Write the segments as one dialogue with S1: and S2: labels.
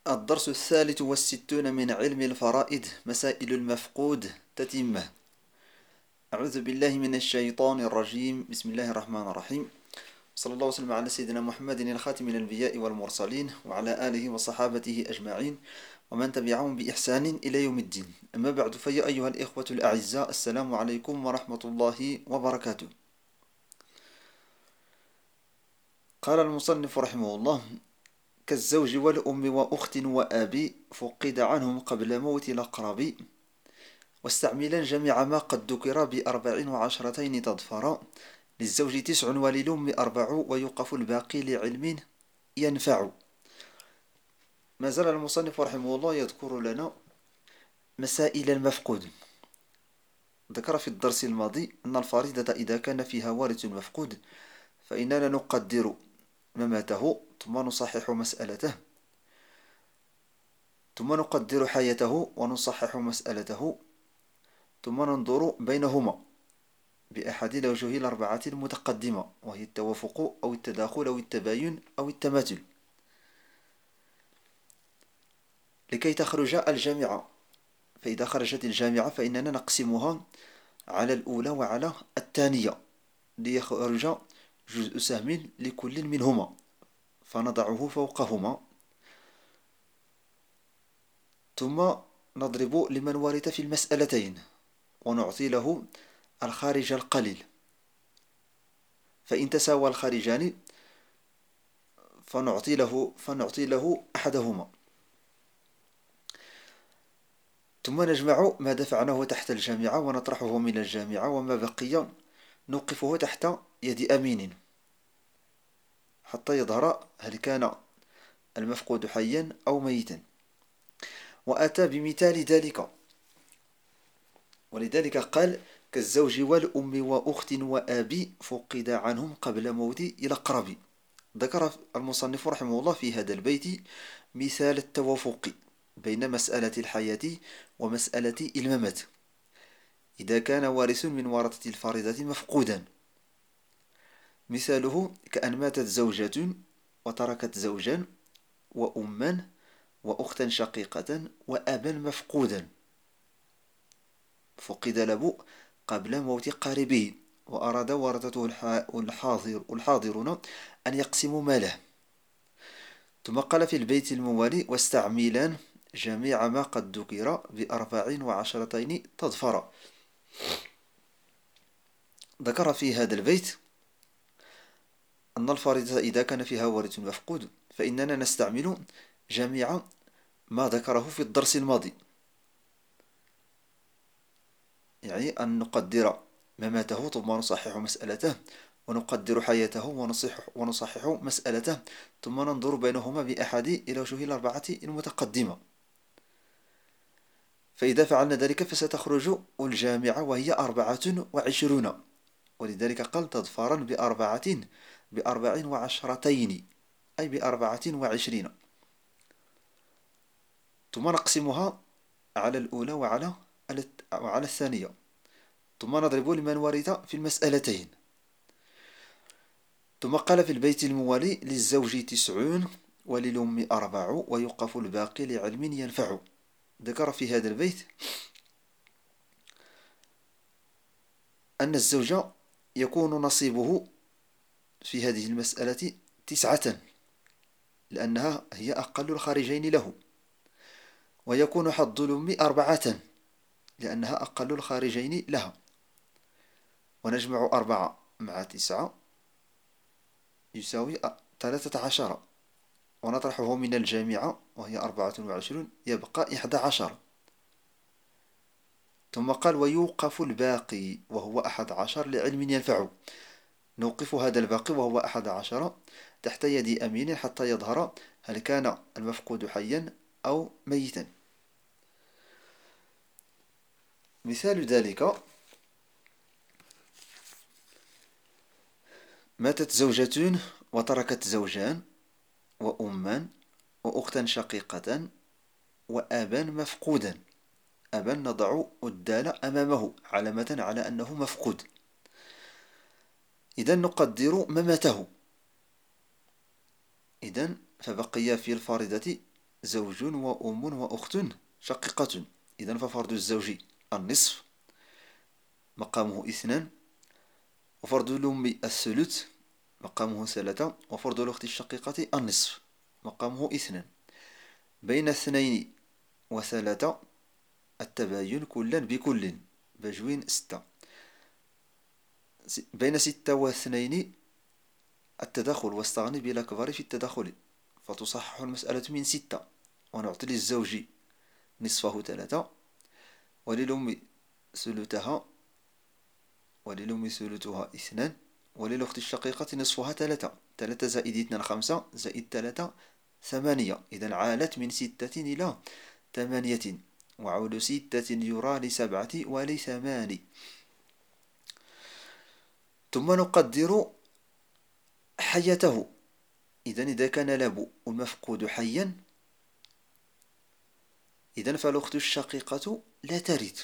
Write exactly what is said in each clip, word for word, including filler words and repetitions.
S1: الدرس الثالث والستون من علم الفرائض مسائل المفقود تتمة. أعوذ بالله من الشيطان الرجيم. بسم الله الرحمن الرحيم. صلى الله وسلم على سيدنا محمد الخاتم الأنبياء والمرسلين وعلى آله وصحابته أجمعين ومن تبعهم بإحسان إلى يوم الدين. أما بعد، فيا أيها الإخوة الأعزاء، السلام عليكم ورحمة الله وبركاته. قال المصنف رحمه الله: كالزوج والأم وأخت وأب فقد عنهم قبل موت الأقرب، واستعملا جميع ما قد ذكر بأربع وعشرتين تظفر، للزوج تسع وللأم أربع ويوقف الباقي لعلم ينفع. ما زال المصنف رحمه الله يذكر لنا مسائل المفقود. ذكر في الدرس الماضي أن الفريضة إذا كان فيها وارث مفقود فإننا نقدر مماته ثم نصحح مسألته، ثم نقدر حياته ونصحح مسألته، ثم ننظر بينهما بأحد الأوجه الأربعة المتقدمة، وهي التوافق أو التداخل أو التباين أو التماثل، لكي تخرج الجامعة. فإذا خرجت الجامعة فإننا نقسمها على الأولى وعلى الثانية ليخرج جزء سهم لكل منهما، فنضعه فوقهما، ثم نضرب لمن ورث في المسألتين ونعطي له الخارج القليل، فإن تساوى الخارجان فنعطي له فنعطي له أحدهما، ثم نجمع ما دفعناه تحت الجامعة ونطرحه من الجامعة، وما بقي نوقفه تحت يد أمين حتى يظهر هل كان المفقود حيا أو ميتا. وأتى بمثال ذلك، ولذلك قال: كالزوج والأم وأخت وأب فقد عنهم قبل موت الأقرب. ذكر المصنف رحمه الله في هذا البيت مثال التوافق بين مسألة الحياة ومسألة الممات إذا كان وارث من ورثة الفريضة مفقودا. مثاله كأن ماتت زوجة وتركت زوجا وأما وأختا شقيقة وأبا مفقودا، فقد الأب قبل موت قاربه، وأراد ورثته الحاضر الحاضرون أن يقسموا ماله. ثم قال في البيت الموالي: واستعملا جميع ما قد ذكر بأربع وعشرتين تظفر. ذكر في هذا البيت أن الفريضة إذا كان فيها وارث مفقود فإننا نستعمل جميع ما ذكره في الدرس الماضي، يعني أن نقدر مماته ثم نصحح مسألته، ونقدر حياته ونصحح, ونصحح مسألته، ثم ننظر بينهما بأحد الأوجه الأربعة المتقدمة. فإذا فعلنا ذلك فستخرج الجامعة وهي أربعة وعشرون، ولذلك قال تظفارا بأربعة بأربع وعشرتين أي بأربعة وعشرين، ثم نقسمها على الأولى وعلى وعلى الثانية، ثم نضرب لمن ورث في المسألتين. ثم قال في البيت الموالي: للزوج تسعون وللأم أربع ويوقف الباقي لعلم ينفع. ذكر في هذا البيت أن الزوج يكون نصيبه في هذه المسألة تسعة، لأنها هي أقل الخارجين له، ويكون حظ الأم أربعة لأنها أقل الخارجين لها، ونجمع أربعة مع تسعة يساوي ثلاثة عشر، ونطرحه من الجامعة وهي أربعة وعشرون يبقى إحدى عشر. ثم قال: ويوقف الباقي وهو أحد عشر لعلم ينفع. نوقف هذا الباقي وهو أحد عشر تحت يد أمين حتى يظهر هل كان المفقود حيا أو ميتا. مثال ذلك: ماتت زوجة وتركت زوجان وأما وأختا شقيقة وأبا مفقودا. أبا نضع الدال أمامه علامة على أنه مفقود، إذن نقدر مماته. إذن فبقي في الفريضة زوج وأم وأخت شقيقة. إذن ففرض الزوج النصف مقامه اثنان، وفرض الأم الثلث مقامه ثلاثة، وفرض الأخت الشقيقة النصف مقامه اثنان. بين اثنين وثلاثة التباين كلا بكل بجوين ستة. بين ستة واثنين التداخل واستغني بالأكبر في التداخل، فتصحح المسألة من ستة ونعطي للزوج نصفه ثلاثة، وللأم ثلثها، وللأم ثلثها اثنان، وللأخت الشقيقة نصفها ثلاثة. ثلاثة زائد اثنان خمسة، زائد ثلاثة ثمانية. إذا عالت من ستة إلى ثمانية، وعول ستة يرى لسبعة ولثمان. ثم نقدر حيته. إذا إذا كان الأب والمفقود حيا، إذا فالأخت الشقيقة لا ترث،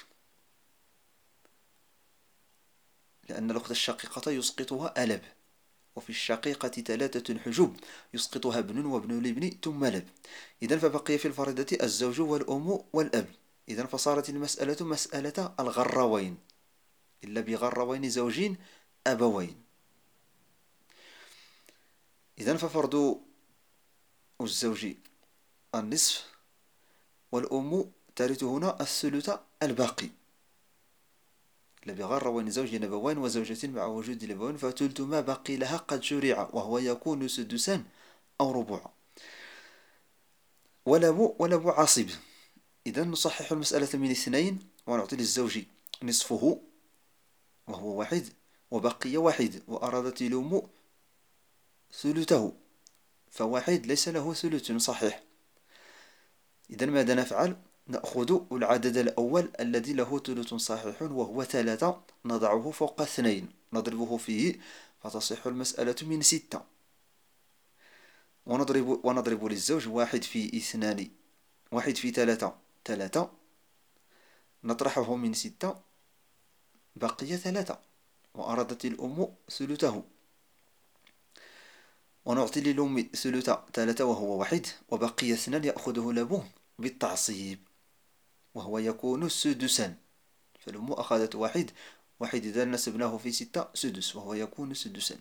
S1: لأن الأخت الشقيقة يسقطها ألب، وفي الشقيقة ثلاثة حجب يسقطها ابن وابن الابن ثم لب. إذا فبقي في الفريضة الزوج والأم والأب. إذا فصارت المسألة مسألة الغروين، إلا بغروين زوجين أبوين. إذا ففرض الزوج النصف، والأم ترث هنا الثلث الباقي، إلا بغروين زوج أبوين وزوجة مع وجود الأبوين، فثلث ما بقي لها قد شرع، وهو يكون سدسا أو ربعا. ولب ولب عصب. إذا نصحح المسألة من اثنين ونعطي للزوج نصفه وهو واحد، وبقي واحد، وأرادت الأم ثلثه، فواحد ليس له ثلث صحيح. إذا ماذا نفعل؟ نأخذ العدد الأول الذي له ثلث صحيح وهو ثلاثة، نضعه فوق اثنين نضربه فيه فتصح المسألة من ستة، ونضرب, ونضرب للزوج واحد في اثنان، واحد في ثلاثة ثلاثة، نطرحه من ستة بقي ثلاثة، وأرادت الأم ثلثه، ونعطي للأم ثلث ثلاثة وهو واحد، وبقي اثنان يأخذه الأب بالتعصيب وهو يكون سدسا. فالأم أخذت واحد، واحد إذا نسبناه في ستة سدس، وهو يكون سدسا.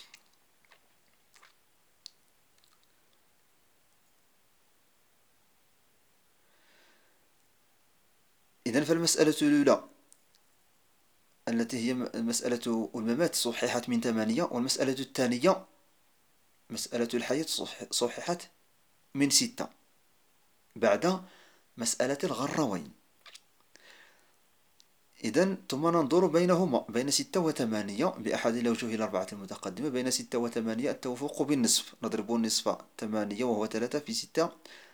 S1: إذن فالمسألة الأولى التي هي مسألة الممات صححت من ثمانية، والمسألة الثانية مسألة الحياة صححت من ستة بعد مسألة الغروين. إذن ثم ننظر بينهما بين ستة وثمانية بأحد الأوجه الأربعة المتقدمة. بين ستة وثمانية التوفيق بالنصف، نضرب النصف ثمانية وهو ثلاثة في ستة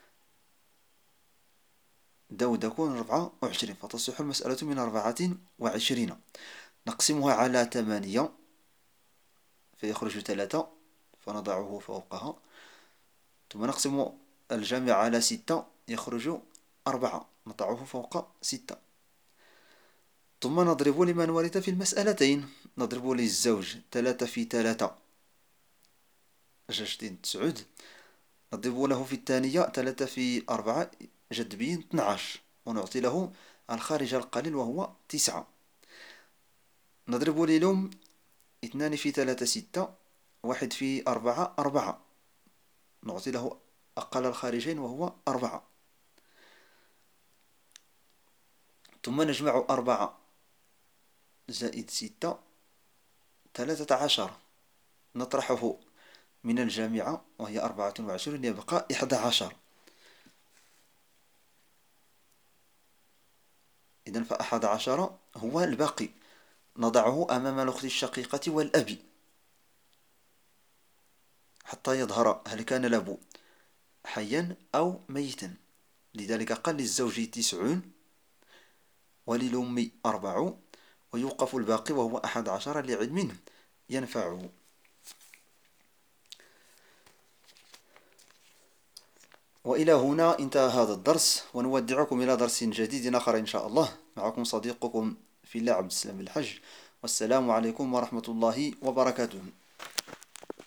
S1: داود يكون أربعة وعشرين، فتصح المسألة من أربعة وعشرين. نقسمها على ثمانية فيخرج ثلاثة فنضعه فوقها، ثم نقسم الجامع على ستة يخرج أربعة نضعه فوق ستة، ثم نضرب لمن ورد في المسألتين. نضرب للزوج ثلاثة في ثلاثة جشتين تسعود، نضرب له في الثانية ثلاثة في أربعة جدبين اثناعش، ونعطي له الخارج القليل وهو تسعة. نضرب للأم اثنان في ثلاثة ستة، واحد في أربعة أربعة، نعطي له أقل الخارجين وهو أربعة. ثم نجمع أربعة زائد ستة ثلاثة عشر، نطرحه من الجامعة وهي أربعة وعشرين يبقى إحدى عشر. إذن فأحد عشر هو الباقي، نضعه أمام الأخت الشقيقة والأب حتى يظهر هل كان الأب حيا أو ميتا. لذلك قال للزوج تسعون وللأم أربع، ويوقف الباقي وهو أحد عشر لعلم ينفعه. وإلى هنا انتهى هذا الدرس، ونودعكم إلى درس جديد آخر إن شاء الله. معكم صديقكم في الله عبد السلام الحج، والسلام عليكم ورحمة الله وبركاته.